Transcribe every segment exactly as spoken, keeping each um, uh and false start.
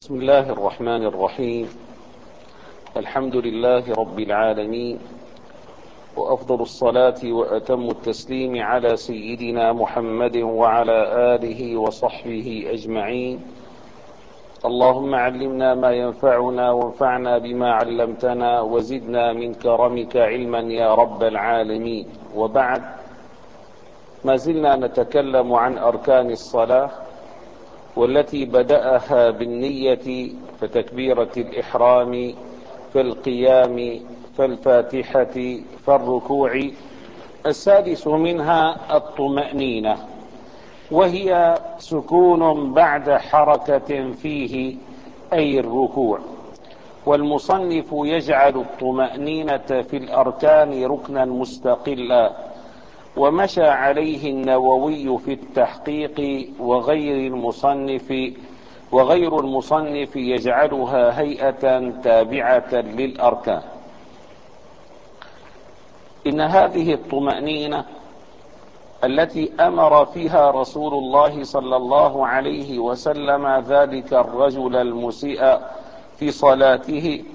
بسم الله الرحمن الرحيم. الحمد لله رب العالمين، وأفضل الصلاة وأتم التسليم على سيدنا محمد وعلى آله وصحبه أجمعين. اللهم علمنا ما ينفعنا وانفعنا بما علمتنا وزدنا من كرمك علما يا رب العالمين. وبعد، ما زلنا نتكلم عن أركان الصلاة، والتي بدأها بالنية فتكبيرة الإحرام فالقيام فالفاتحة فالركوع. السادس منها الطمأنينة، وهي سكون بعد حركة فيه أي الركوع. والمصنف يجعل الطمأنينة في الأركان ركنا مستقلا، ومشى عليه النووي في التحقيق وغير المصنف وغير المصنف يجعلها هيئة تابعة للأركان. إن هذه الطمأنينة التي أمر فيها رسول الله صلى الله عليه وسلم ذلك الرجل المسيء في صلاته،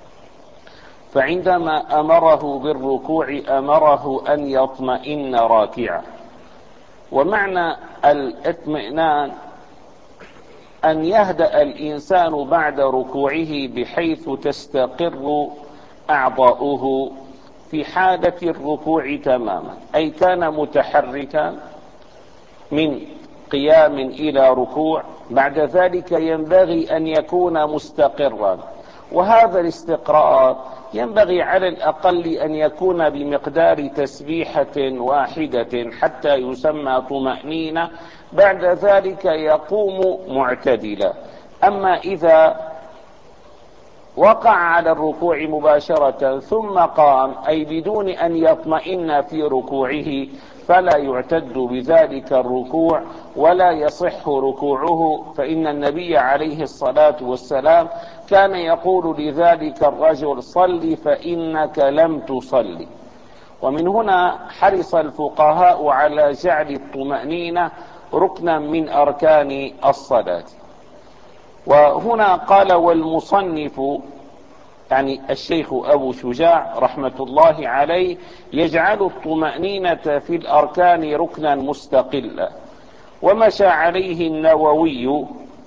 فعندما أمره بالركوع أمره أن يطمئن راكعا. ومعنى الاطمئنان أن يهدأ الإنسان بعد ركوعه بحيث تستقر أعضاؤه في حالة الركوع تماما، أي كان متحركا من قيام إلى ركوع، بعد ذلك ينبغي أن يكون مستقرا. وهذا الاستقرار ينبغي على الأقل أن يكون بمقدار تسبيحة واحدة حتى يسمى طمأنينة، بعد ذلك يقوم معتدلا. أما إذا وقع على الركوع مباشرة ثم قام، أي بدون أن يطمئن في ركوعه، فلا يعتد بذلك الركوع ولا يصح ركوعه. فإن النبي عليه الصلاة والسلام كان يقول لذلك الرجل: صل فإنك لم تصلي. ومن هنا حرص الفقهاء على جعل الطمأنينة ركنا من أركان الصلاة. وهنا قال: والمصنف، يعني الشيخ أبو شجاع رحمة الله عليه، يجعل الطمأنينة في الأركان ركنا مستقلا. ومشى عليه النووي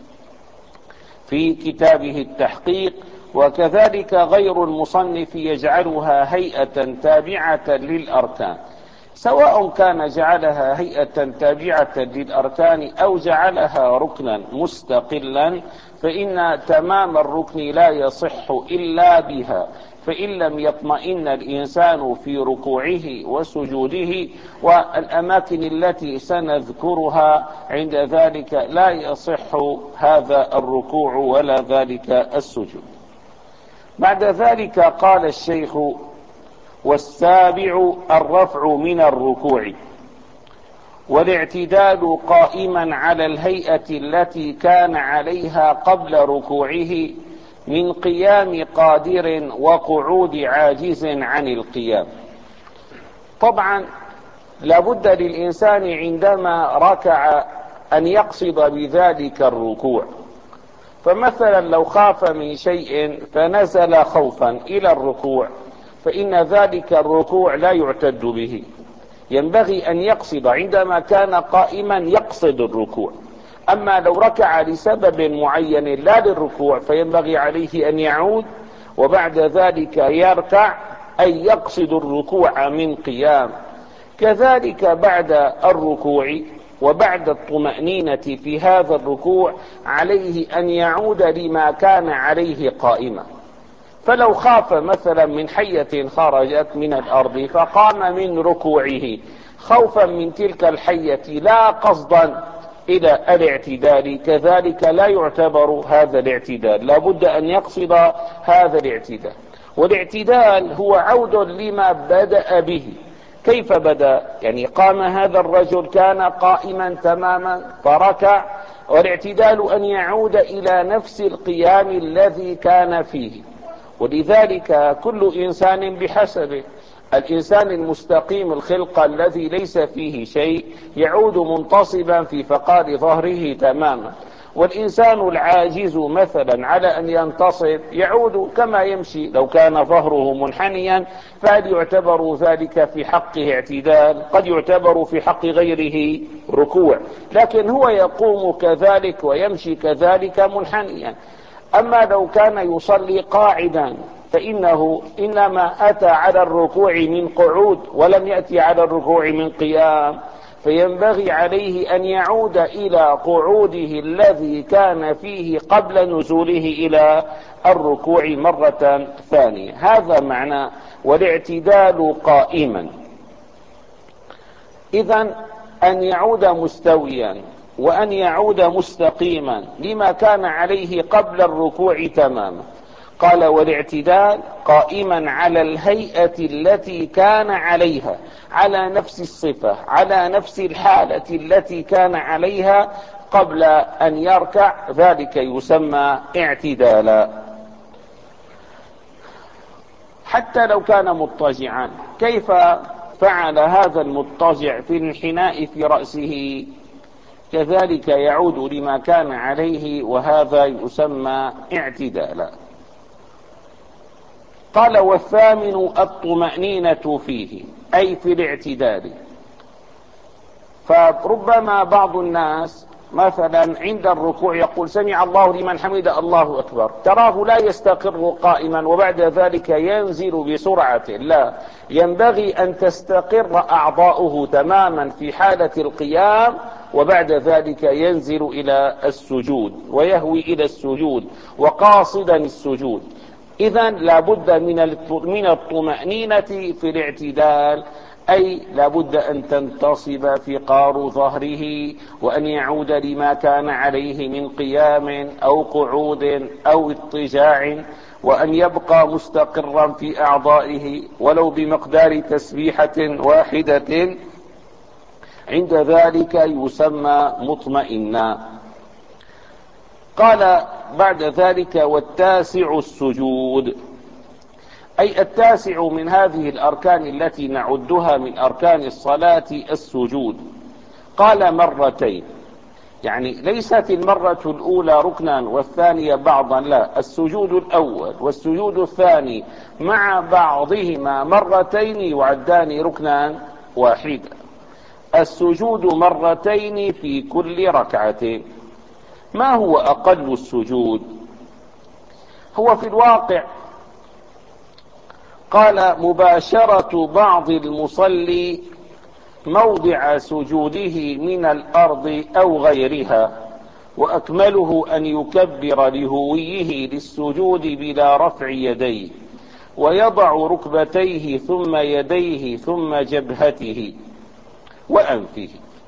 في كتابه التحقيق، وكذلك غير المصنف يجعلها هيئة تابعة للأركان، سواء كان جعلها هيئة تابعة للأركان أو جعلها ركنا مستقلا، فإن تمام الركن لا يصح إلا بها. فإن لم يطمئن الإنسان في ركوعه وسجوده والأماكن التي سنذكرها عند ذلك، لا يصح هذا الركوع ولا ذلك السجود. بعد ذلك قال الشيخ: والسابع الرفع من الركوع، والاعتدال قائما على الهيئة التي كان عليها قبل ركوعه من قيام قادر وقعود عاجز عن القيام. طبعا لابد للإنسان عندما ركع أن يقصد بذلك الركوع. فمثلا لو خاف من شيء فنزل خوفا إلى الركوع، فإن ذلك الركوع لا يعتد به. ينبغي أن يقصد عندما كان قائما يقصد الركوع. أما لو ركع لسبب معين لا للركوع، فينبغي عليه أن يعود وبعد ذلك يركع، أي يقصد الركوع من قيام. كذلك بعد الركوع وبعد الطمأنينة في هذا الركوع عليه أن يعود لما كان عليه قائما. فلو خاف مثلا من حية خرجت من الأرض فقام من ركوعه خوفا من تلك الحية لا قصدا إلى الاعتدال، كذلك لا يعتبر هذا الاعتدال، لا بد أن يقصد هذا الاعتدال. والاعتدال هو عود لما بدأ به. كيف بدأ؟ يعني قام هذا الرجل كان قائما تماما فركع، والاعتدال أن يعود إلى نفس القيام الذي كان فيه. ولذلك كل إنسان بحسبه. الإنسان المستقيم الخلقة الذي ليس فيه شيء يعود منتصبا في فقار ظهره تماما، والإنسان العاجز مثلا على أن ينتصب يعود كما يمشي لو كان ظهره منحنيا، فهل يعتبر ذلك في حقه اعتدال؟ قد يعتبر في حق غيره ركوع، لكن هو يقوم كذلك ويمشي كذلك منحنيا. أما لو كان يصلي قاعدا فإنه إنما أتى على الركوع من قعود ولم يأتي على الركوع من قيام، فينبغي عليه أن يعود إلى قعوده الذي كان فيه قبل نزوله إلى الركوع مرة ثانية. هذا معنى والاعتدال قائما. إذن أن يعود مستويا وأن يعود مستقيما لما كان عليه قبل الركوع تماما. قال والاعتدال قائما على الهيئة التي كان عليها، على نفس الصفة، على نفس الحالة التي كان عليها قبل أن يركع، ذلك يسمى اعتدالا. حتى لو كان مضطجعا، كيف فعل هذا المضطجع في الانحناء في رأسه؟ كذلك يعود لما كان عليه، وهذا يسمى اعتدالا. قال والثامن الطمأنينة فيه، أي في الاعتدال. فربما بعض الناس مثلا عند الركوع يقول سمع الله لمن حمد الله أكبر، تراه لا يستقر قائما وبعد ذلك ينزل بسرعة. لا، ينبغي أن تستقر أعضاؤه تماما في حالة القيام، وبعد ذلك ينزل إلى السجود ويهوي إلى السجود وقاصدا السجود. إذن لابد من الطمأنينة في الاعتدال، أي لابد أن تنتصب فقار ظهره وأن يعود لما كان عليه من قيام أو قعود أو اضطجاع، وأن يبقى مستقرا في أعضائه ولو بمقدار تسبيحة واحدة، عند ذلك يسمى مطمئنا. قال بعد ذلك والتاسع السجود، أي التاسع من هذه الأركان التي نعدها من أركان الصلاة السجود. قال مرتين، يعني ليست المرة الأولى ركنا والثانية بعضا، لا، السجود الأول والسجود الثاني مع بعضهما مرتين يعدان ركنا واحدا. السجود مرتين في كل ركعة. ما هو أقل السجود؟ هو في الواقع قال مباشرة بعض المصلي موضع سجوده من الأرض أو غيرها، وأكمله أن يكبر لهويه للسجود بلا رفع يديه، ويضع ركبتيه ثم يديه ثم جبهته وأنفه.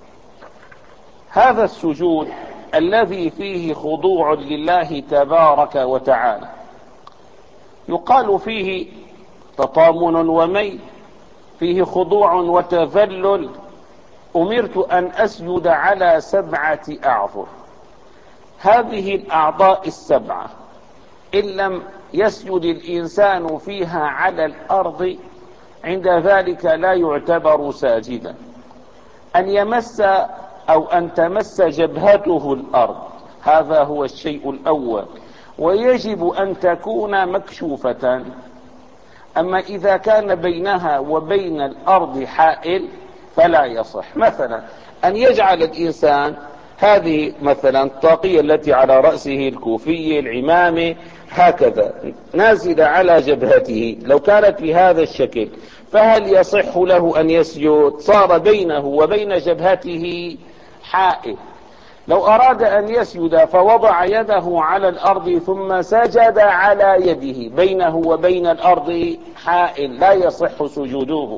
هذا السجود الذي فيه خضوع لله تبارك وتعالى يقال فيه تطامن وميل، فيه خضوع وتذلل. أمرت أن أسجد على سبعة أعضاء، هذه الأعضاء السبعة إن لم يسجد الإنسان فيها على الأرض عند ذلك لا يعتبر ساجدا. أن يمس أو أن تمس جبهته الأرض، هذا هو الشيء الأول، ويجب أن تكون مكشوفة. أما إذا كان بينها وبين الأرض حائل فلا يصح. مثلا أن يجعل الإنسان هذه مثلا الطاقية التي على رأسه، الكوفية، العمامة، هكذا نازلة على جبهته، لو كانت بهذا الشكل فهل يصح له أن يسجد؟ صار بينه وبين جبهته حائل. لو أراد أن يسجد فوضع يده على الأرض ثم سجد على يده، بينه وبين الأرض حائل، لا يصح سجوده.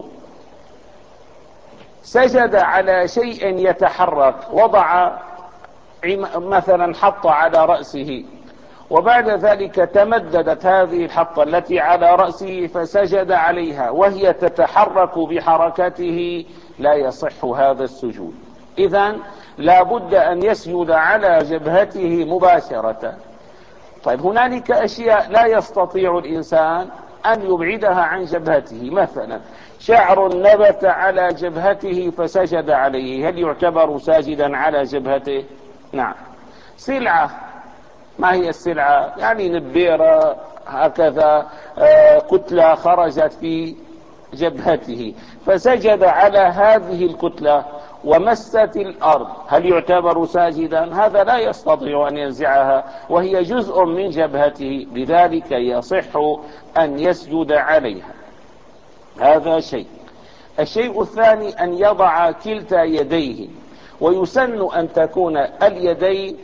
سجد على شيء يتحرك، وضع مثلا حط على رأسه، وبعد ذلك تمددت هذه الحطة التي على رأسه فسجد عليها وهي تتحرك بحركته، لا يصح هذا السجود. إذن لا بد أن يسجد على جبهته مباشرة. طيب هنالك أشياء لا يستطيع الإنسان أن يبعدها عن جبهته. مثلا شعر نبت على جبهته فسجد عليه، هل يعتبر ساجدا على جبهته؟ نعم. سلعة، ما هي السلعة؟ يعني نبيرة هكذا، آه كتلة خرجت في جبهته فسجد على هذه الكتلة ومست الأرض، هل يعتبر ساجدا؟ هذا لا يستطيع أن ينزعها وهي جزء من جبهته، لذلك يصح أن يسجد عليها. هذا شيء. الشيء الثاني أن يضع كلتا يديه، ويسن أن تكون اليدين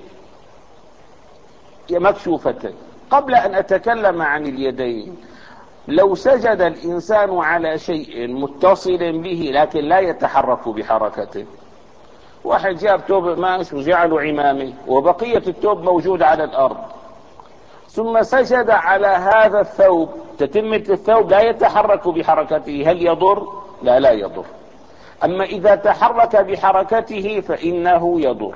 مكشوفتين. قبل أن أتكلم عن اليدين، لو سجد الإنسان على شيء متصل به لكن لا يتحرك بحركته، واحد جاب توب قماش وجعله عمامه وبقية التوب موجود على الأرض، ثم سجد على هذا الثوب، تتمة الثوب لا يتحرك بحركته، هل يضر؟ لا لا يضر. أما إذا تحرك بحركته فإنه يضر.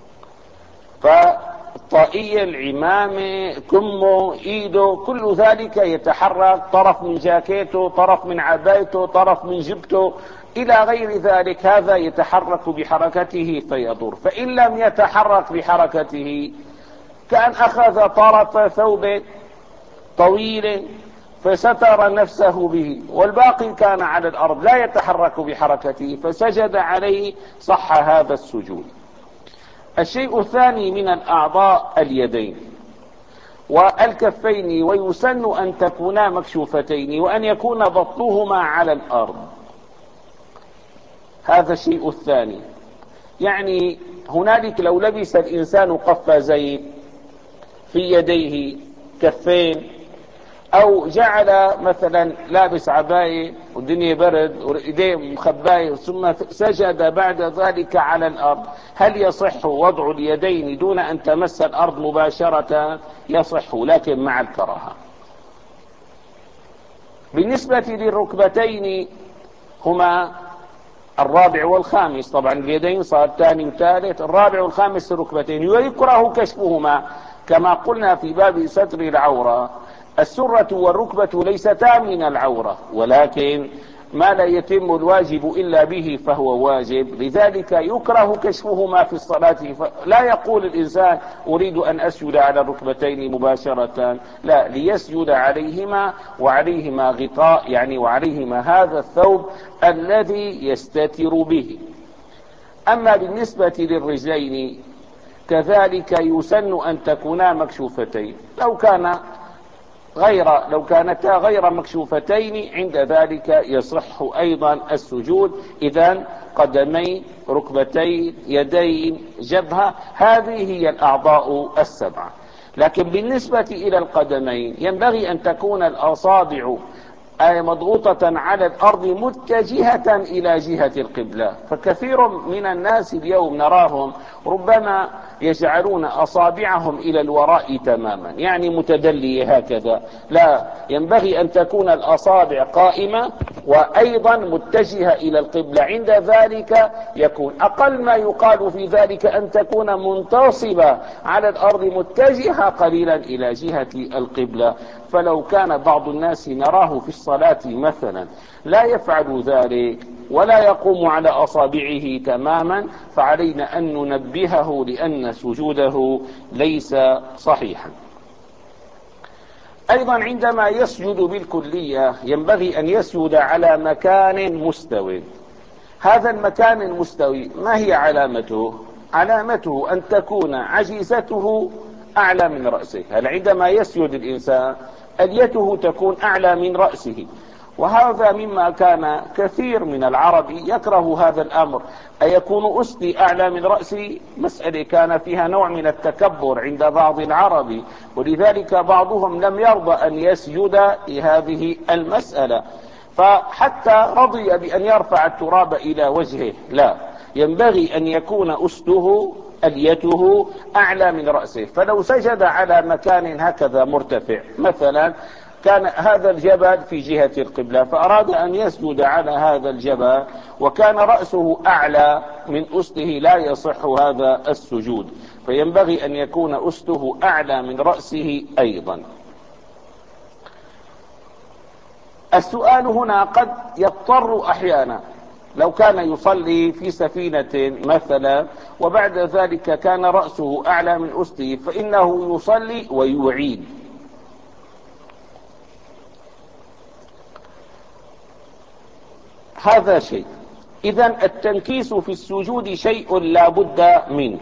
فالطاقية، العمامة، كمه، ايده، كل ذلك يتحرك، طرف من جاكيته، طرف من عبايته، طرف من جبته إلى غير ذلك، هذا يتحرك بحركته فيضر. فإن لم يتحرك بحركته، كأن أخذ طرف ثوب طويل فستر نفسه به والباقي كان على الأرض لا يتحرك بحركته فسجد عليه، صح هذا السجود. الشيء الثاني من الأعضاء اليدين والكفين، ويسن أن تكونا مكشوفتين وأن يكون بطنهما على الأرض. هذا الشيء الثاني. يعني هنالك لو لبس الإنسان قفازين في يديه كفين، أو جعل مثلا لابس عباية والدنيا برد وإيديه مخباية ثم سجد بعد ذلك على الأرض، هل يصح وضع اليدين دون أن تمس الأرض مباشرة؟ يصح، لكن مع الكراهة. بالنسبة للركبتين هما الرابع والخامس، طبعا اليدين صار ثاني وثالث، الرابع والخامس الركبتين، ويكره كشفهما كما قلنا في باب ستر العورة. السرة والركبة ليستا من العورة، ولكن ما لا يتم الواجب إلا به فهو واجب، لذلك يكره كشفهما في الصلاة. لا يقول الإنسان أريد أن أسجد على الركبتين مباشرة، لا، ليسجد عليهما وعليهما غطاء، يعني وعليهما هذا الثوب الذي يستتر به. أما بالنسبة للرجلين كذلك يسن أن تكونا مكشوفتين، لو كان غير لو كانتا غير مكشوفتين عند ذلك يصح أيضا السجود. إذن قدمين، ركبتين، يدين، جبهة، هذه هي الأعضاء السبعة. لكن بالنسبة إلى القدمين ينبغي أن تكون الأصابع أي مضغوطة على الأرض متجهة إلى جهة القبلة، فكثير من الناس اليوم نراهم ربما يجعلون أصابعهم إلى الوراء تماما، يعني متدلية هكذا. لا، ينبغي أن تكون الأصابع قائمة وأيضا متجهة إلى القبلة. عند ذلك يكون أقل ما يقال في ذلك أن تكون منتصبة على الأرض متجهة قليلا إلى جهة القبلة. فلو كان بعض الناس نراه في الصلاة مثلا لا يفعل ذلك ولا يقوم على أصابعه تماما، فعلينا أن ننبهه لأن سجوده ليس صحيحا. أيضا عندما يسجد بالكلية ينبغي أن يسجد على مكان مستوي. هذا المكان المستوي ما هي علامته؟ علامته أن تكون عجيزته أعلى من رأسه. هل عندما يسجد الإنسان أليته تكون أعلى من رأسه؟ وهذا مما كان كثير من العرب يكره هذا الأمر، أيكون أسدي أعلى من رأسي؟ مسألة كان فيها نوع من التكبر عند بعض العرب، ولذلك بعضهم لم يرضى أن يسجد لهذه المسألة، فحتى رضي بأن يرفع التراب إلى وجهه. لا، ينبغي أن يكون أسده أليته أعلى من رأسه. فلو سجد على مكان هكذا مرتفع، مثلا كان هذا الجبل في جهة القبلة فأراد أن يسجد على هذا الجبل وكان رأسه أعلى من أسده، لا يصح هذا السجود، فينبغي أن يكون أسده أعلى من رأسه أيضا. السؤال هنا قد يضطر أحيانا، لو كان يصلي في سفينة مثلا وبعد ذلك كان رأسه أعلى من أسته فإنه يصلي ويعيد. هذا شيء. إذن التنكيس في السجود شيء لا بد منه.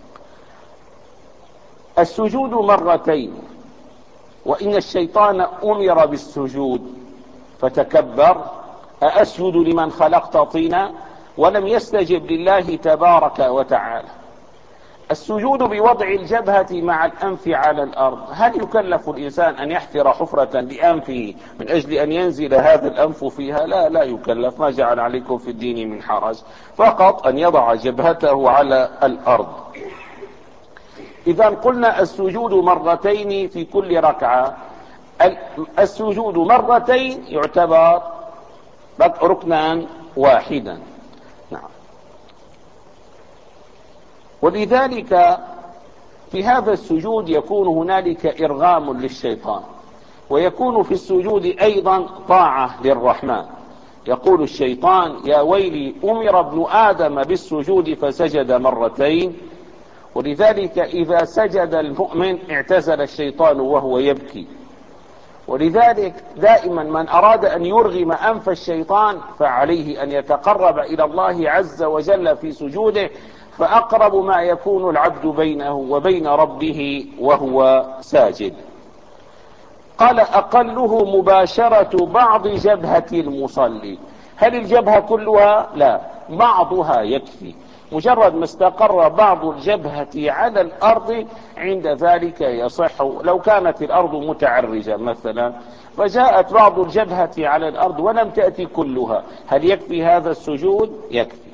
السجود مرتين، وإن الشيطان أمر بالسجود فتكبر: أأسجد لمن خلقت طينا، ولم يستجب لله تبارك وتعالى. السجود بوضع الجبهة مع الأنف على الأرض، هل يكلف الإنسان أن يحفر حفرة لأنفه من أجل أن ينزل هذا الأنف فيها؟ لا لا يكلف، ما جعل عليكم في الدين من حرج، فقط أن يضع جبهته على الأرض. إذا قلنا السجود مرتين في كل ركعة، السجود مرتين يعتبر ركنا واحدا. نعم. ولذلك في هذا السجود يكون هنالك إرغام للشيطان، ويكون في السجود أيضا طاعة للرحمن. يقول الشيطان: يا ويلي أمر ابن آدم بالسجود فسجد مرتين. ولذلك إذا سجد المؤمن اعتزل الشيطان وهو يبكي. ولذلك دائما من أراد أن يرغم أنف الشيطان فعليه أن يتقرب إلى الله عز وجل في سجوده، فأقرب ما يكون العبد بينه وبين ربه وهو ساجد. قال: أقله مباشرة بعض جبهة المصلي. هل الجبهة كلها؟ لا، بعضها يكفي. مجرد ما استقر بعض الجبهة على الأرض عند ذلك يصح. لو كانت الأرض متعرجة مثلا فجاءت بعض الجبهة على الأرض ولم تأتي كلها، هل يكفي هذا السجود؟ يكفي.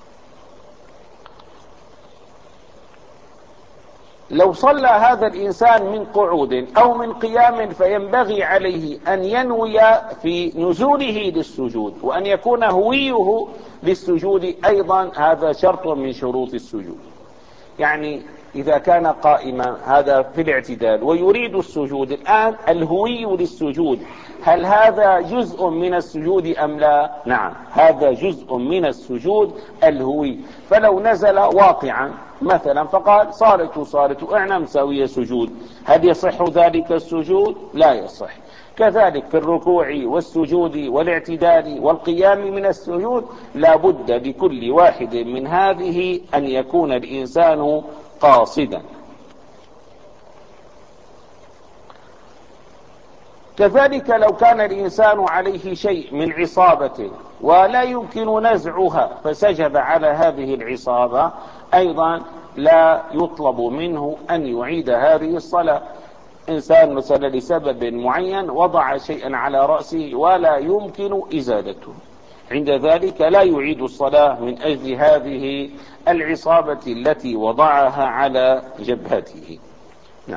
لو صلى هذا الإنسان من قعود أو من قيام فينبغي عليه أن ينوي في نزوله للسجود، وأن يكون هويه للسجود أيضا، هذا شرط من شروط السجود. يعني إذا كان قائما هذا في الاعتدال ويريد السجود الآن، الهوي للسجود، هل هذا جزء من السجود أم لا؟ نعم، هذا جزء من السجود الهوي. فلو نزل واقعا مثلا فقال: صارت صارت اعنا مساوية سجود، هل يصح ذلك السجود؟ لا يصح. كذلك في الركوع والسجود والاعتدال والقيام من السجود لا بد لكل واحد من هذه أن يكون الإنسان قاصدا. كذلك لو كان الإنسان عليه شيء من عصابة ولا يمكن نزعها فسجد على هذه العصابة، أيضا لا يطلب منه أن يعيد هذه الصلاة. إنسان مثلا لسبب معين وضع شيئا على رأسه ولا يمكن إزالته، عند ذلك لا يعيد الصلاة من أجل هذه العصابة التي وضعها على جبهته. نعم.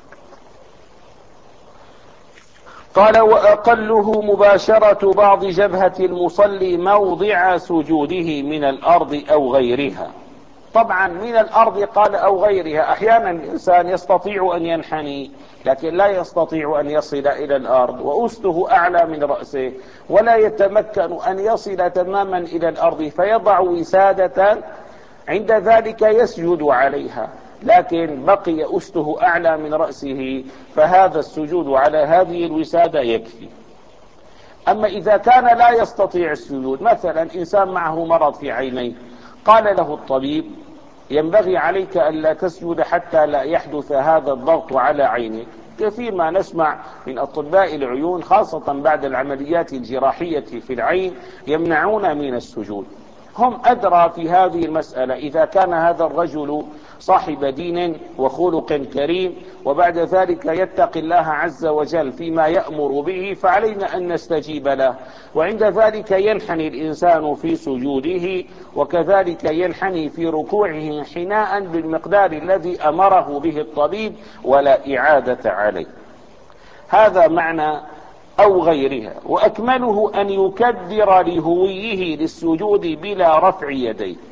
قال: وأقله مباشرة بعض جبهة المصلي موضع سجوده من الأرض أو غيرها. طبعا من الأرض قال أو غيرها، أحيانا الإنسان يستطيع أن ينحني لكن لا يستطيع أن يصل إلى الأرض، وأسته أعلى من رأسه ولا يتمكن أن يصل تماما إلى الأرض، فيضع وسادة، عند ذلك يسجد عليها، لكن بقي أسته أعلى من رأسه، فهذا السجود على هذه الوسادة يكفي. أما إذا كان لا يستطيع السجود، مثلا إنسان معه مرض في عينيه، قال له الطبيب: ينبغي عليك ألا تسجد حتى لا يحدث هذا الضغط على عينك. كثير ما نسمع من أطباء العيون خاصة بعد العمليات الجراحية في العين يمنعون من السجود. هم أدرى في هذه المسألة. إذا كان هذا الرجل صاحب دين وخلق كريم وبعد ذلك يتقي الله عز وجل فيما يأمر به، فعلينا أن نستجيب له، وعند ذلك ينحني الإنسان في سجوده، وكذلك ينحني في ركوعه حناء بالمقدار الذي أمره به الطبيب، ولا إعادة عليه. هذا معنى أو غيرها. وأكمله أن يكبر لهويه للسجود بلا رفع يديه.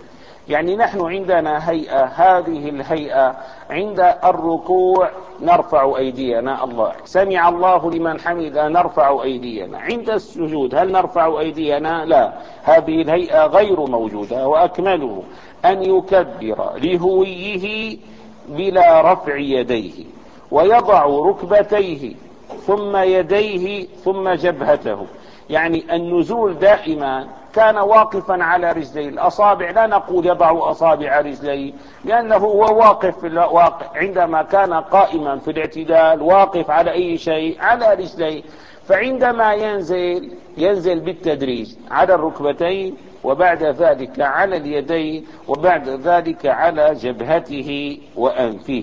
يعني نحن عندنا هيئة، هذه الهيئة عند الركوع نرفع أيدينا، الله سمع الله لمن حمد نرفع أيدينا. عند السجود هل نرفع أيدينا؟ لا، هذه الهيئة غير موجودة. وأكمله أن يكبر لهويه بلا رفع يديه، ويضع ركبتيه ثم يديه ثم جبهته. يعني النزول دائما كان واقفا على رجليه، الأصابع لا نقول يضع أصابع رجليه، لأنه هو واقف في الواقع. عندما كان قائما في الاعتدال واقف على أي شيء؟ على رجليه. فعندما ينزل ينزل بالتدريج على الركبتين، وبعد ذلك على اليدين، وبعد ذلك على جبهته وأنفه.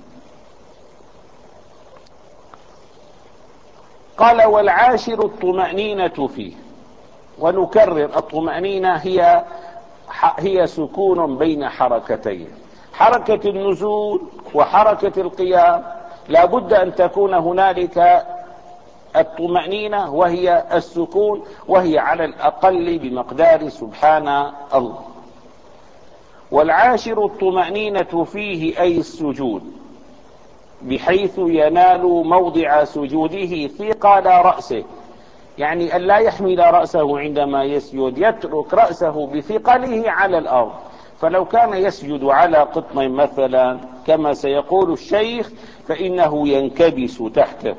قال: والعاشر الطمأنينة فيه. ونكرر: الطمأنينة هي هي سكون بين حركتين، حركة النزول وحركة القيام. لا بد أن تكون هنالك الطمأنينة وهي السكون، وهي على الأقل بمقدار سبحان الله. والعاشر الطمأنينة فيه أي السجود، بحيث ينال موضع سجوده ثقل رأسه. يعني أن لا يحمل رأسه عندما يسجد، يترك رأسه بثقله على الأرض. فلو كان يسجد على قطن مثلا كما سيقول الشيخ فإنه ينكبس تحته.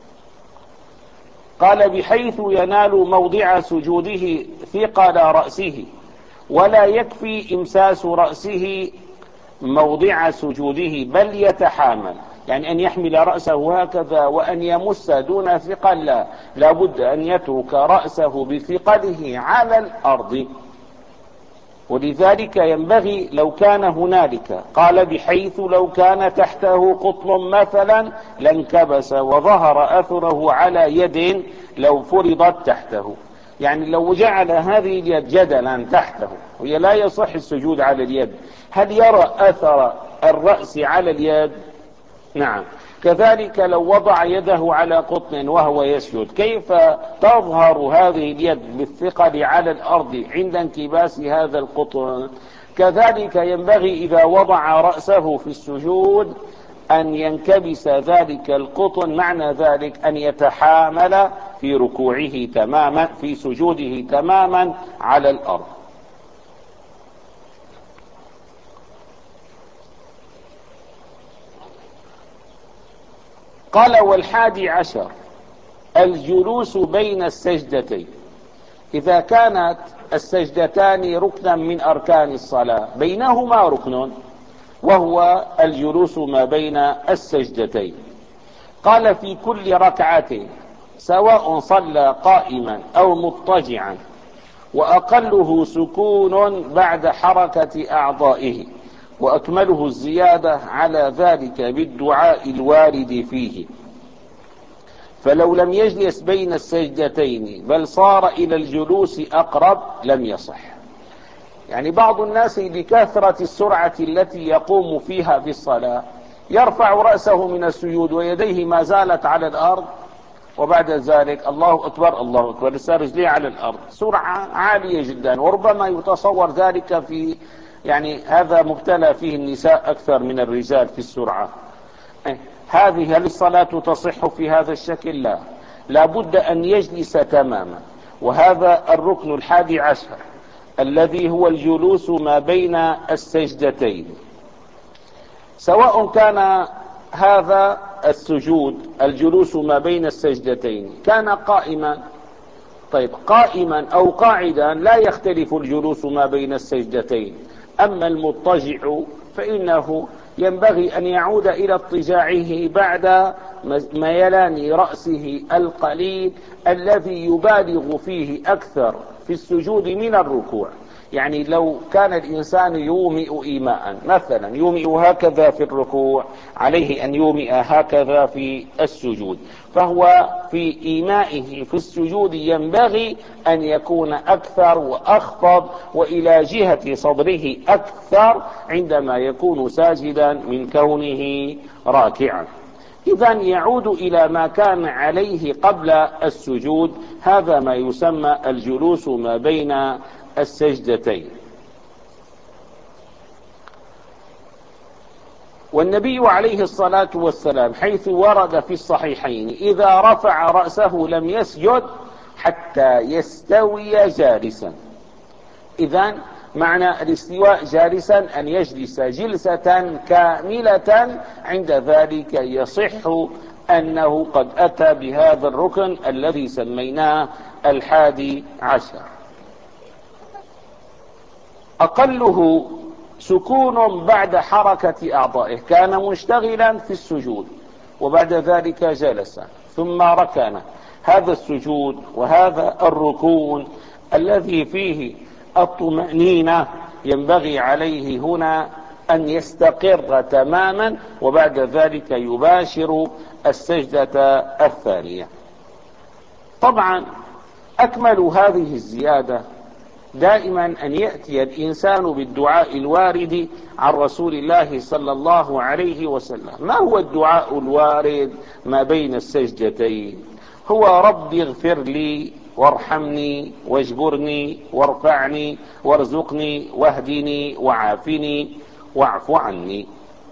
قال: بحيث ينال موضع سجوده ثقل رأسه، ولا يكفي إمساس رأسه موضع سجوده بل يتحامل. يعني أن يحمل رأسه هكذا وأن يمس دون ثقل، لا، لابد أن يترك رأسه بثقله على الأرض. ولذلك ينبغي لو كان هنالك، قال: بحيث لو كان تحته قطن مثلا لانكبس وظهر أثره على يد لو فرضت تحته. يعني لو جعل هذه اليد جدلا تحته، وهي لا يصح السجود على اليد، هل يرى أثر الرأس على اليد؟ نعم. كذلك لو وضع يده على قطن وهو يسجد، كيف تظهر هذه اليد بالثقل على الأرض عند انكباس هذا القطن؟ كذلك ينبغي إذا وضع رأسه في السجود أن ينكبس ذلك القطن، معنى ذلك أن يتحامل في ركوعه تماما، في سجوده تماما على الأرض. قال: والحادي عشر الجلوس بين السجدتين. إذا كانت السجدتان ركنا من أركان الصلاة، بينهما ركن وهو الجلوس ما بين السجدتين. قال: في كل ركعة سواء صلى قائما أو مضطجعا، وأقله سكون بعد حركة أعضائه، وأكمله الزيادة على ذلك بالدعاء الوارد فيه. فلو لم يجلس بين السجدتين بل صار إلى الجلوس أقرب لم يصح. يعني بعض الناس بكثرة السرعة التي يقوم فيها في الصلاة يرفع رأسه من السجود ويديه ما زالت على الأرض، وبعد ذلك الله أكبر الله أكبر لسه رجليه على الأرض، سرعة عالية جدا. وربما يتصور ذلك في يعني هذا مبتلى فيه النساء أكثر من الرجال في السرعة. هذه هل الصلاة تصح في هذا الشكل؟ لا، لابد أن يجلس تماما. وهذا الركن الحادي عشر الذي هو الجلوس ما بين السجدتين، سواء كان هذا السجود الجلوس ما بين السجدتين كان قائما، طيب قائما أو قاعدا لا يختلف الجلوس ما بين السجدتين. أما المضطجع فإنه ينبغي أن يعود إلى اضطجاعه بعد ميلان رأسه القليل الذي يبالغ فيه أكثر في السجود من الركوع. يعني لو كان الإنسان يومئ إيماء مثلا، يومئ هكذا في الركوع، عليه أن يومئ هكذا في السجود. فهو في إيمائه في السجود ينبغي أن يكون أكثر وأخفض وإلى جهة صدره أكثر عندما يكون ساجدا من كونه راكعا. إذا يعود إلى ما كان عليه قبل السجود. هذا ما يسمى الجلوس ما بين السجدتين. والنبي عليه الصلاة والسلام حيث ورد في الصحيحين إذا رفع رأسه لم يسجد حتى يستوي جالسا. إذن معنى الاستواء جالسا أن يجلس جلسة كاملة، عند ذلك يصح أنه قد أتى بهذا الركن الذي سميناه الحادي عشر. أقله سكون بعد حركة أعضائه، كان مشتغلا في السجود وبعد ذلك جلس ثم ركن. هذا السجود وهذا الركون الذي فيه الطمأنينة ينبغي عليه هنا أن يستقر تماما، وبعد ذلك يباشر السجدة الثانية. طبعا أكمل هذه الزيادة دائما أن يأتي الإنسان بالدعاء الوارد عن رسول الله صلى الله عليه وسلم. ما هو الدعاء الوارد ما بين السجدتين؟ هو رب اغفر لي وارحمني واجبرني وارفعني وارزقني واهدني وعافني واعف عني.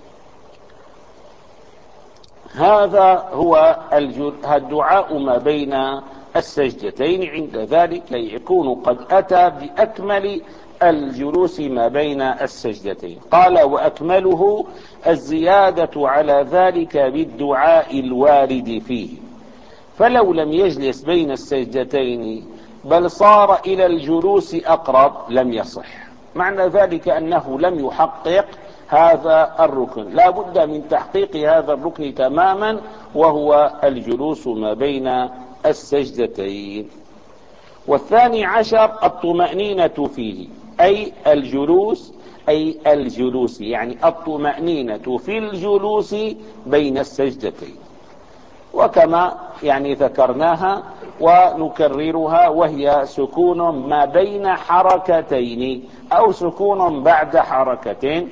هذا هو الدعاء ما بين السجدتين، عند ذلك يكون قد أتى بأكمل الجلوس ما بين السجدتين. قال وأكمله الزيادة على ذلك بالدعاء الوارد فيه، فلو لم يجلس بين السجدتين بل صار إلى الجلوس أقرب لم يصح. معنى ذلك أنه لم يحقق هذا الركن، لا بد من تحقيق هذا الركن تماما، وهو الجلوس ما بين السجدتين. والثاني عشر الطمأنينة فيه، أي الجلوس أي الجلوس يعني الطمأنينة في الجلوس بين السجدتين، وكما يعني ذكرناها ونكررها، وهي سكون ما بين حركتين أو سكون بعد حركتين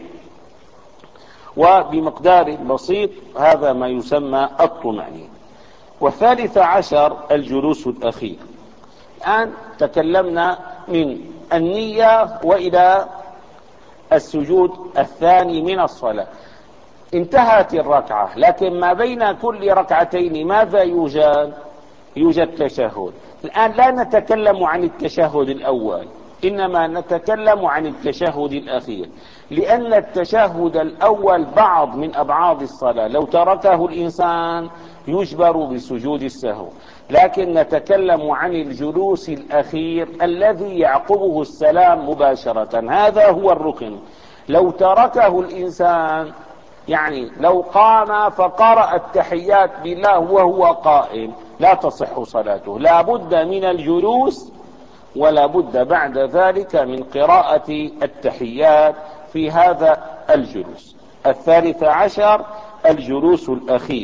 وبمقدار بسيط، هذا ما يسمى الطمأنينة. والثالث عشر الجلوس الأخير. الآن تكلمنا من النية وإلى السجود الثاني من الصلاة، انتهت الركعة، لكن ما بين كل ركعتين ماذا يوجد؟ يوجد تشهد. الآن لا نتكلم عن التشهد الأول، إنما نتكلم عن التشهد الأخير، لأن التشهد الأول بعض من أبعاد الصلاة، لو تركه الإنسان يجبر بسجود السهو، لكن نتكلم عن الجلوس الأخير الذي يعقبه السلام مباشرة. هذا هو الركن. لو تركه الإنسان، يعني لو قام فقرأ التحيات بالله وهو قائم، لا تصح صلاته، لا بد من الجلوس ولا بد بعد ذلك من قراءة التحيات في هذا الجلوس. الثالث عشر الجلوس الأخير.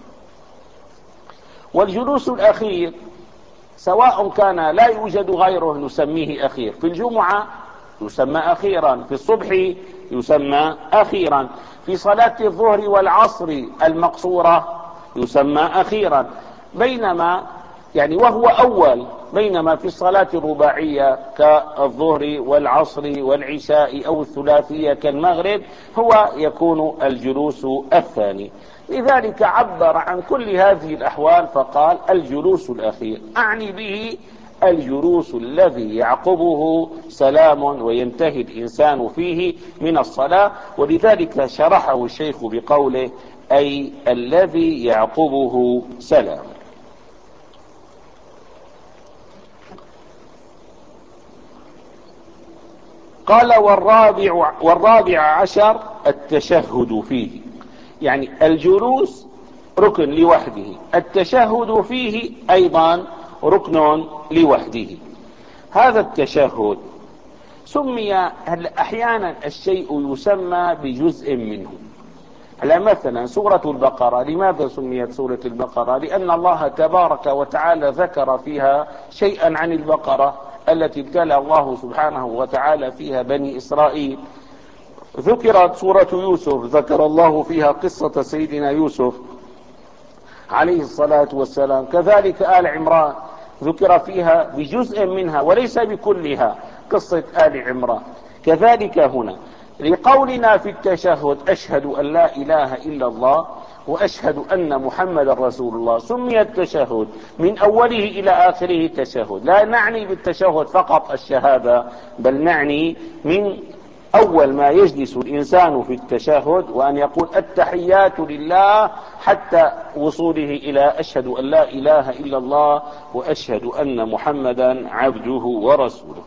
والجلوس الأخير سواء كان لا يوجد غيره نسميه أخير، في الجمعة يسمى أخيرا، في الصبح يسمى أخيرا، في صلاة الظهر والعصر المقصورة يسمى أخيرا، بينما يعني وهو أول، بينما في الصلاة الرباعية كالظهر والعصر والعشاء أو الثلاثية كالمغرب هو يكون الجلوس الثاني. لذلك عبر عن كل هذه الأحوال فقال الجلوس الأخير، أعني به الجلوس الذي يعقبه سلام وينتهي الإنسان فيه من الصلاة. ولذلك شرحه الشيخ بقوله أي الذي يعقبه سلام. قال والرابع, والرابع عشر التشهد فيه، يعني الجلوس ركن لوحده، التشهد فيه أيضا ركن لوحده. هذا التشهد سمي أحيانا الشيء يسمى بجزء منه. على مثلا سورة البقرة، لماذا سميت سورة البقرة؟ لأن الله تبارك وتعالى ذكر فيها شيئا عن البقرة التي ابتلى الله سبحانه وتعالى فيها بني إسرائيل. ذكرت سورة يوسف، ذكر الله فيها قصة سيدنا يوسف عليه الصلاة والسلام. كذلك آل عمران ذكر فيها بجزء منها وليس بكلها قصة آل عمران. كذلك هنا لقولنا في التشهد أشهد أن لا إله إلا الله وأشهد أن محمد رسول الله سمي التشهد من أوله إلى آخره تشهد. لا نعني بالتشهد فقط الشهادة، بل نعني من أول ما يجلس الإنسان في التشهد وأن يقول التحيات لله حتى وصوله إلى أشهد أن لا إله إلا الله وأشهد أن محمدا عبده ورسوله.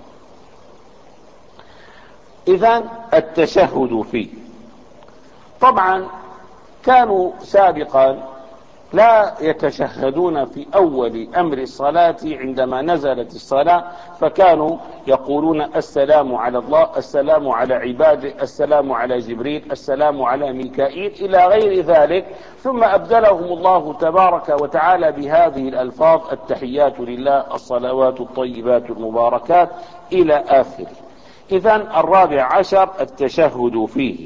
إذن التشهد فيه. طبعا كانوا سابقا لا يتشهدون في أول أمر الصلاة عندما نزلت الصلاة، فكانوا يقولون السلام على الله، السلام على عباده، السلام على جبريل، السلام على ميكائيل إلى غير ذلك، ثم أبدلهم الله تبارك وتعالى بهذه الألفاظ التحيات لله الصلوات الطيبات المباركات إلى آخره. إذن الرابع عشر التشهد فيه،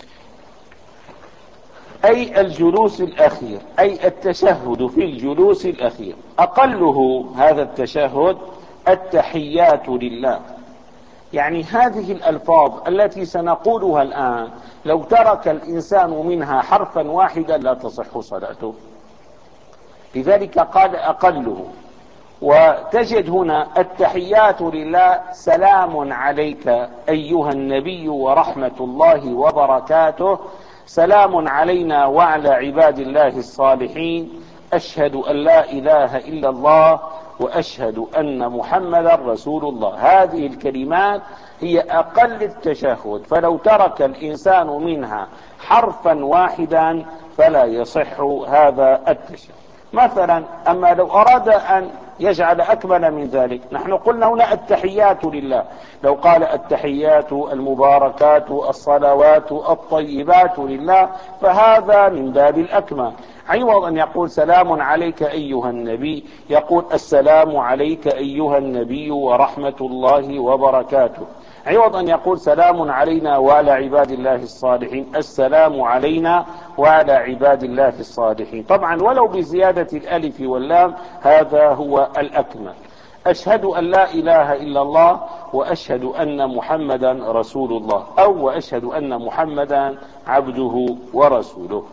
أي الجلوس الأخير، أي التشهد في الجلوس الأخير. أقله هذا التشهد التحيات لله. يعني هذه الألفاظ التي سنقولها الآن لو ترك الإنسان منها حرفا واحدا لا تصح صلاته، لذلك قال أقله. وتجد هنا التحيات لله سلام عليك أيها النبي ورحمة الله وبركاته، سلام علينا وعلى عباد الله الصالحين، أشهد أن لا إله إلا الله وأشهد أن محمدا رسول الله. هذه الكلمات هي أقل التشهد، فلو ترك الإنسان منها حرفا واحدا فلا يصح هذا التشهد. مثلا أما لو أراد أن يجعل أكمل من ذلك، نحن قلنا هنا التحيات لله، لو قال التحيات المباركات الصلوات الطيبات لله فهذا من باب الأكمل. عوض أن يقول سلام عليك أيها النبي يقول السلام عليك أيها النبي ورحمة الله وبركاته. عوض أن يقول سلام علينا وعلى عباد الله الصالحين السلام علينا وعلى عباد الله الصالحين. طبعا ولو بزيادة الألف واللام هذا هو الأكمل. أشهد أن لا إله إلا الله وأشهد أن محمدا رسول الله، أو وأشهد أن محمدا عبده ورسوله.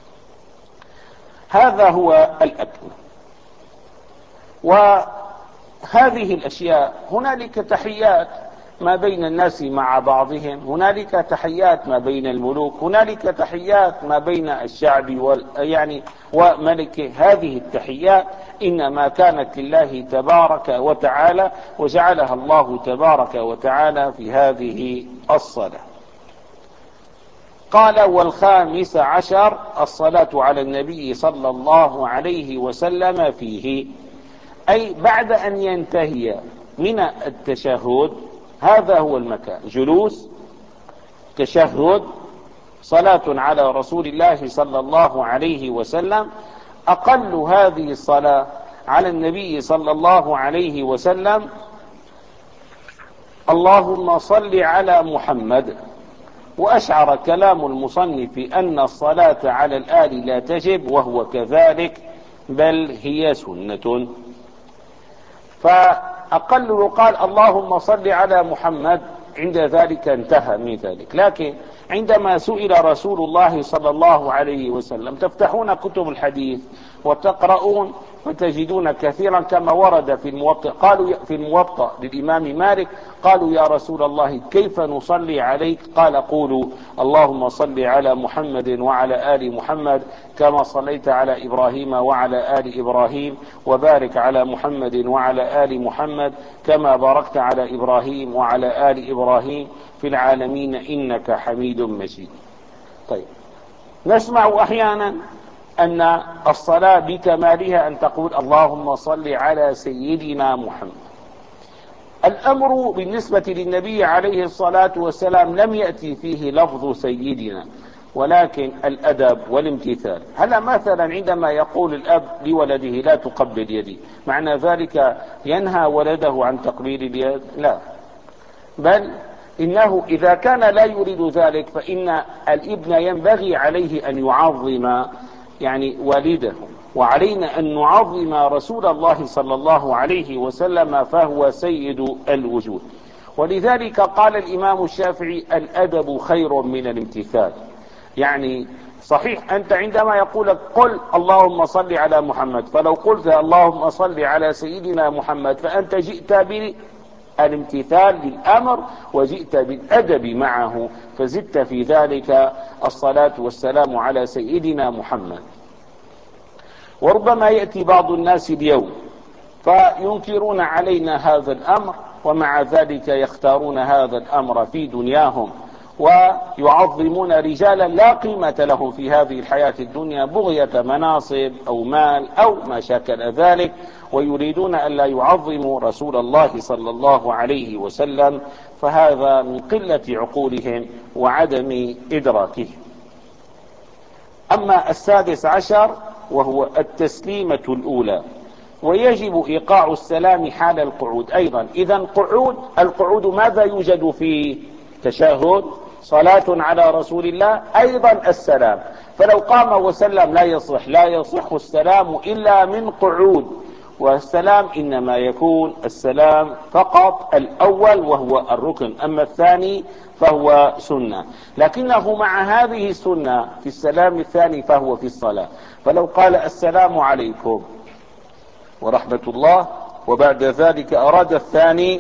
هذا هو الأكمل. وهذه الأشياء هنالك تحيات ما بين الناس مع بعضهم، هنالك تحيات ما بين الملوك، هنالك تحيات ما بين الشعب وال... يعني وملكه. هذه التحيات إنما كانت لله تبارك وتعالى، وجعلها الله تبارك وتعالى في هذه الصلاة. قال والخامس عشر الصلاة على النبي صلى الله عليه وسلم فيه، أي بعد أن ينتهي من التشهد. هذا هو المكان، جلوس، تشهد، صلاة على رسول الله صلى الله عليه وسلم. أقل هذه الصلاة على النبي صلى الله عليه وسلم اللهم صل على محمد. وأشعر كلام المصنف أن الصلاة على الآل لا تجب، وهو كذلك، بل هي سنة. فأقل يقال اللهم صل على محمد، عند ذلك انتهى من ذلك. لكن عندما سئل رسول الله صلى الله عليه وسلم، تفتحون كتب الحديث وتقرؤون فتجدون كثيرا كما ورد في الموطأ، قالوا في الموطأ للإمام مالك، قالوا يا رسول الله كيف نصلي عليك؟ قال قولوا اللهم صل على محمد وعلى آل محمد كما صليت على إبراهيم وعلى آل إبراهيم، وبارك على محمد وعلى آل محمد كما باركت على إبراهيم وعلى آل إبراهيم في العالمين إنك حميد مجيد. طيب، نسمع أحيانا أن الصلاة بكمالها أن تقول اللهم صل على سيدنا محمد. الأمر بالنسبة للنبي عليه الصلاة والسلام لم يأتي فيه لفظ سيدنا، ولكن الأدب والامتثال. هل مثلا عندما يقول الأب لولده لا تقبل يدي، معنى ذلك ينهى ولده عن تقبيل اليد؟ لا، بل إنه إذا كان لا يريد ذلك فإن الابن ينبغي عليه أن يعظم يعني والده، وعلينا أن نعظم رسول الله صلى الله عليه وسلم فهو سيد الوجود. ولذلك قال الإمام الشافعي: الأدب خير من الامتثال. يعني صحيح أنت عندما يقول قل اللهم صل على محمد، فلو قلت اللهم صل على سيدنا محمد فأنت جئت بالامتثال للأمر وجئت بالأدب معه، فزدت في ذلك الصلاة والسلام على سيدنا محمد. وربما يأتي بعض الناس اليوم فينكرون علينا هذا الأمر، ومع ذلك يختارون هذا الأمر في دنياهم، ويعظمون رجالا لا قيمة لهم في هذه الحياة الدنيا بغية مناصب أو مال أو ما شاكل ذلك، ويريدون أن لا يعظموا رسول الله صلى الله عليه وسلم، فهذا من قلة عقولهم وعدم إدراكهم. أما السادس عشر وهو التسليمة الأولى، ويجب إيقاع السلام حال القعود أيضا. إذن قعود القعود ماذا يوجد فيه؟ تشهد، صلاة على رسول الله، أيضا السلام. فلو قام وسلم لا يصح، لا يصح السلام إلا من قعود، والسلام إنما يكون السلام فقط الأول وهو الركن، أما الثاني فهو سنة. لكنه مع هذه السنة في السلام الثاني فهو في الصلاة. فلو قال السلام عليكم ورحمة الله وبعد ذلك أراد الثاني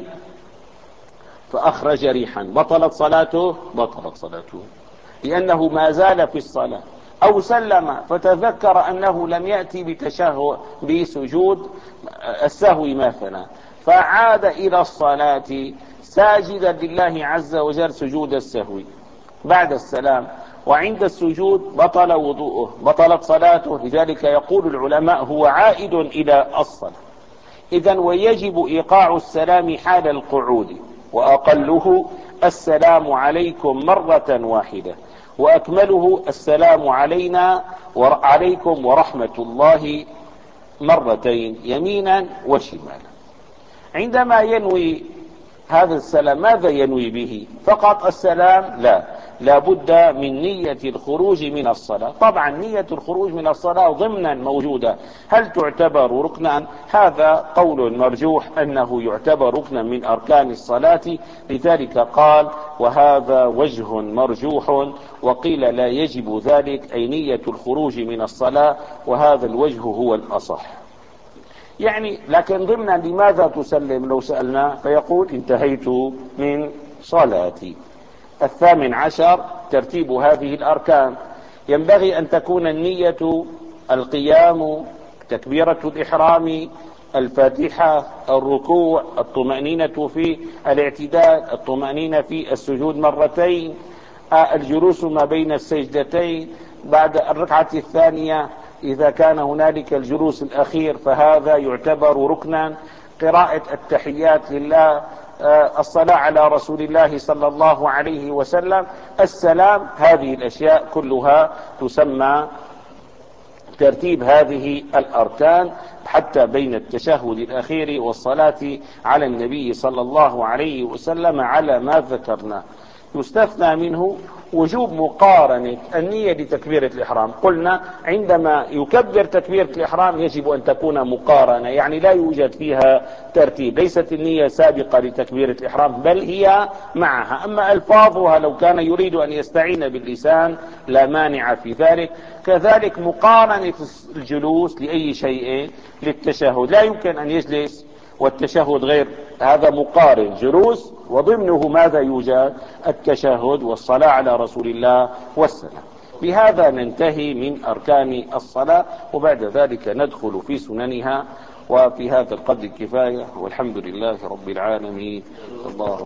فأخرج ريحا، بطلت صلاته؟ بطلت صلاته، لأنه ما زال في الصلاة. أو سلم فتذكر أنه لم يأتي بتشهد بسجود السهو مثلا، فعاد إلى الصلاة ساجدا لله عز وجل سجود السهو بعد السلام، وعند السجود بطل وضوءه، بطلت صلاته. لذلك يقول العلماء هو عائد إلى الصلاة. إذن ويجب إيقاع السلام حال القعود، وأقله السلام عليكم مرة واحدة، وأكمله السلام علينا وعليكم ورحمة الله مرتين يمينا وشمالا. عندما ينوي هذا السلام ماذا ينوي به؟ فقط السلام؟ لا، لا بد من نية الخروج من الصلاة. طبعا نية الخروج من الصلاة ضمنا موجودة، هل تعتبر ركنا؟ هذا قول مرجوح أنه يعتبر ركنا من أركان الصلاة، لذلك قال وهذا وجه مرجوح، وقيل لا يجب ذلك أي نية الخروج من الصلاة، وهذا الوجه هو الأصح. يعني لكن ضمنا لماذا تسلم لو سألنا؟ فيقول انتهيت من صلاتي. الثامن عشر ترتيب هذه الأركان. ينبغي أن تكون النية القيام، تكبيرة الإحرام، الفاتحة، الركوع، الطمأنينة في الاعتدال، الطمأنينة في السجود مرتين، الجلوس ما بين السجدتين، بعد الركعة الثانية إذا كان هنالك الجلوس الأخير فهذا يعتبر ركنا، قراءة التحيات لله، الصلاة على رسول الله صلى الله عليه وسلم، السلام. هذه الأشياء كلها تسمى ترتيب هذه الأركان حتى بين التشهد الأخير والصلاة على النبي صلى الله عليه وسلم على ما ذكرنا. يستثنى منه وجوب مقارنة النية لتكبيرة الإحرام. قلنا عندما يكبر تكبيرة الإحرام يجب أن تكون مقارنة، يعني لا يوجد فيها ترتيب، ليست النية سابقة لتكبيرة الإحرام بل هي معها. أما ألفاظها لو كان يريد أن يستعين باللسان لا مانع في ذلك. كذلك مقارنة الجلوس لأي شيء للتشهد، لا يمكن أن يجلس والتشهد غير، هذا مقارن جلوس وضمنه ماذا يوجد؟ التشهد والصلاة على رسول الله والسلام. بهذا ننتهي من أركان الصلاة، وبعد ذلك ندخل في سننها. وفي هذا القدر كفاية، والحمد لله رب العالمين. الله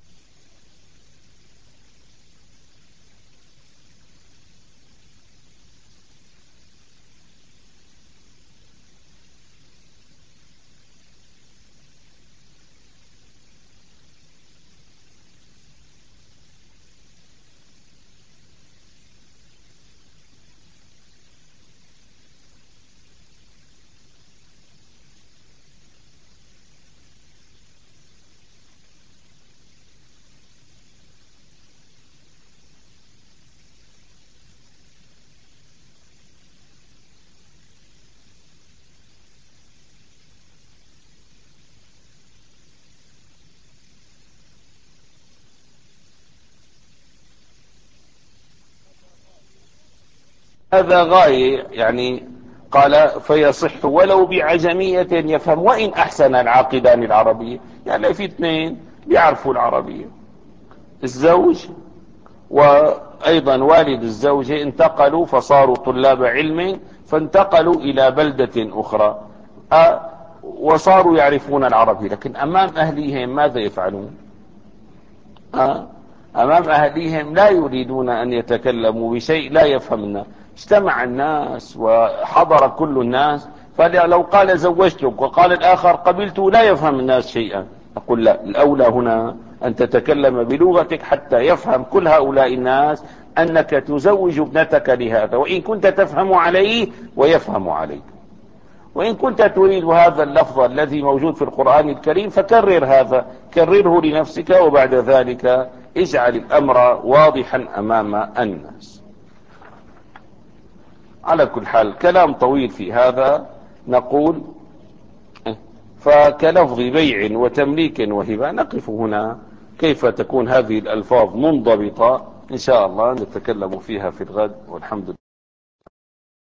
هذا غاية يعني. قال فيصح ولو بعجمية يفهم وإن أحسن العاقدان العربية. يعني في اثنين بيعرفوا العربية، الزوج وأيضا والد الزوجة انتقلوا فصاروا طلاب علم، فانتقلوا إلى بلدة أخرى أه وصاروا يعرفون العربية، لكن أمام أهليهم ماذا يفعلون؟ أه أمام أهليهم لا يريدون أن يتكلموا بشيء لا يفهمنا. اجتمع الناس وحضر كل الناس، فلو قال زوجتك وقال الآخر قبلت لا يفهم الناس شيئا. أقول لا، الأولى هنا أن تتكلم بلغتك حتى يفهم كل هؤلاء الناس أنك تزوج ابنتك لهذا، وإن كنت تفهم عليه ويفهم عليك. وإن كنت تريد هذا اللفظ الذي موجود في القرآن الكريم فكرر هذا، كرره لنفسك، وبعد ذلك اجعل الأمر واضحا أمام الناس. على كل حال كلام طويل في هذا. نقول فكلفظ بيع وتمليك وهبة نقف هنا. كيف تكون هذه الألفاظ منضبطة إن شاء الله نتكلم فيها في الغد، والحمد لله.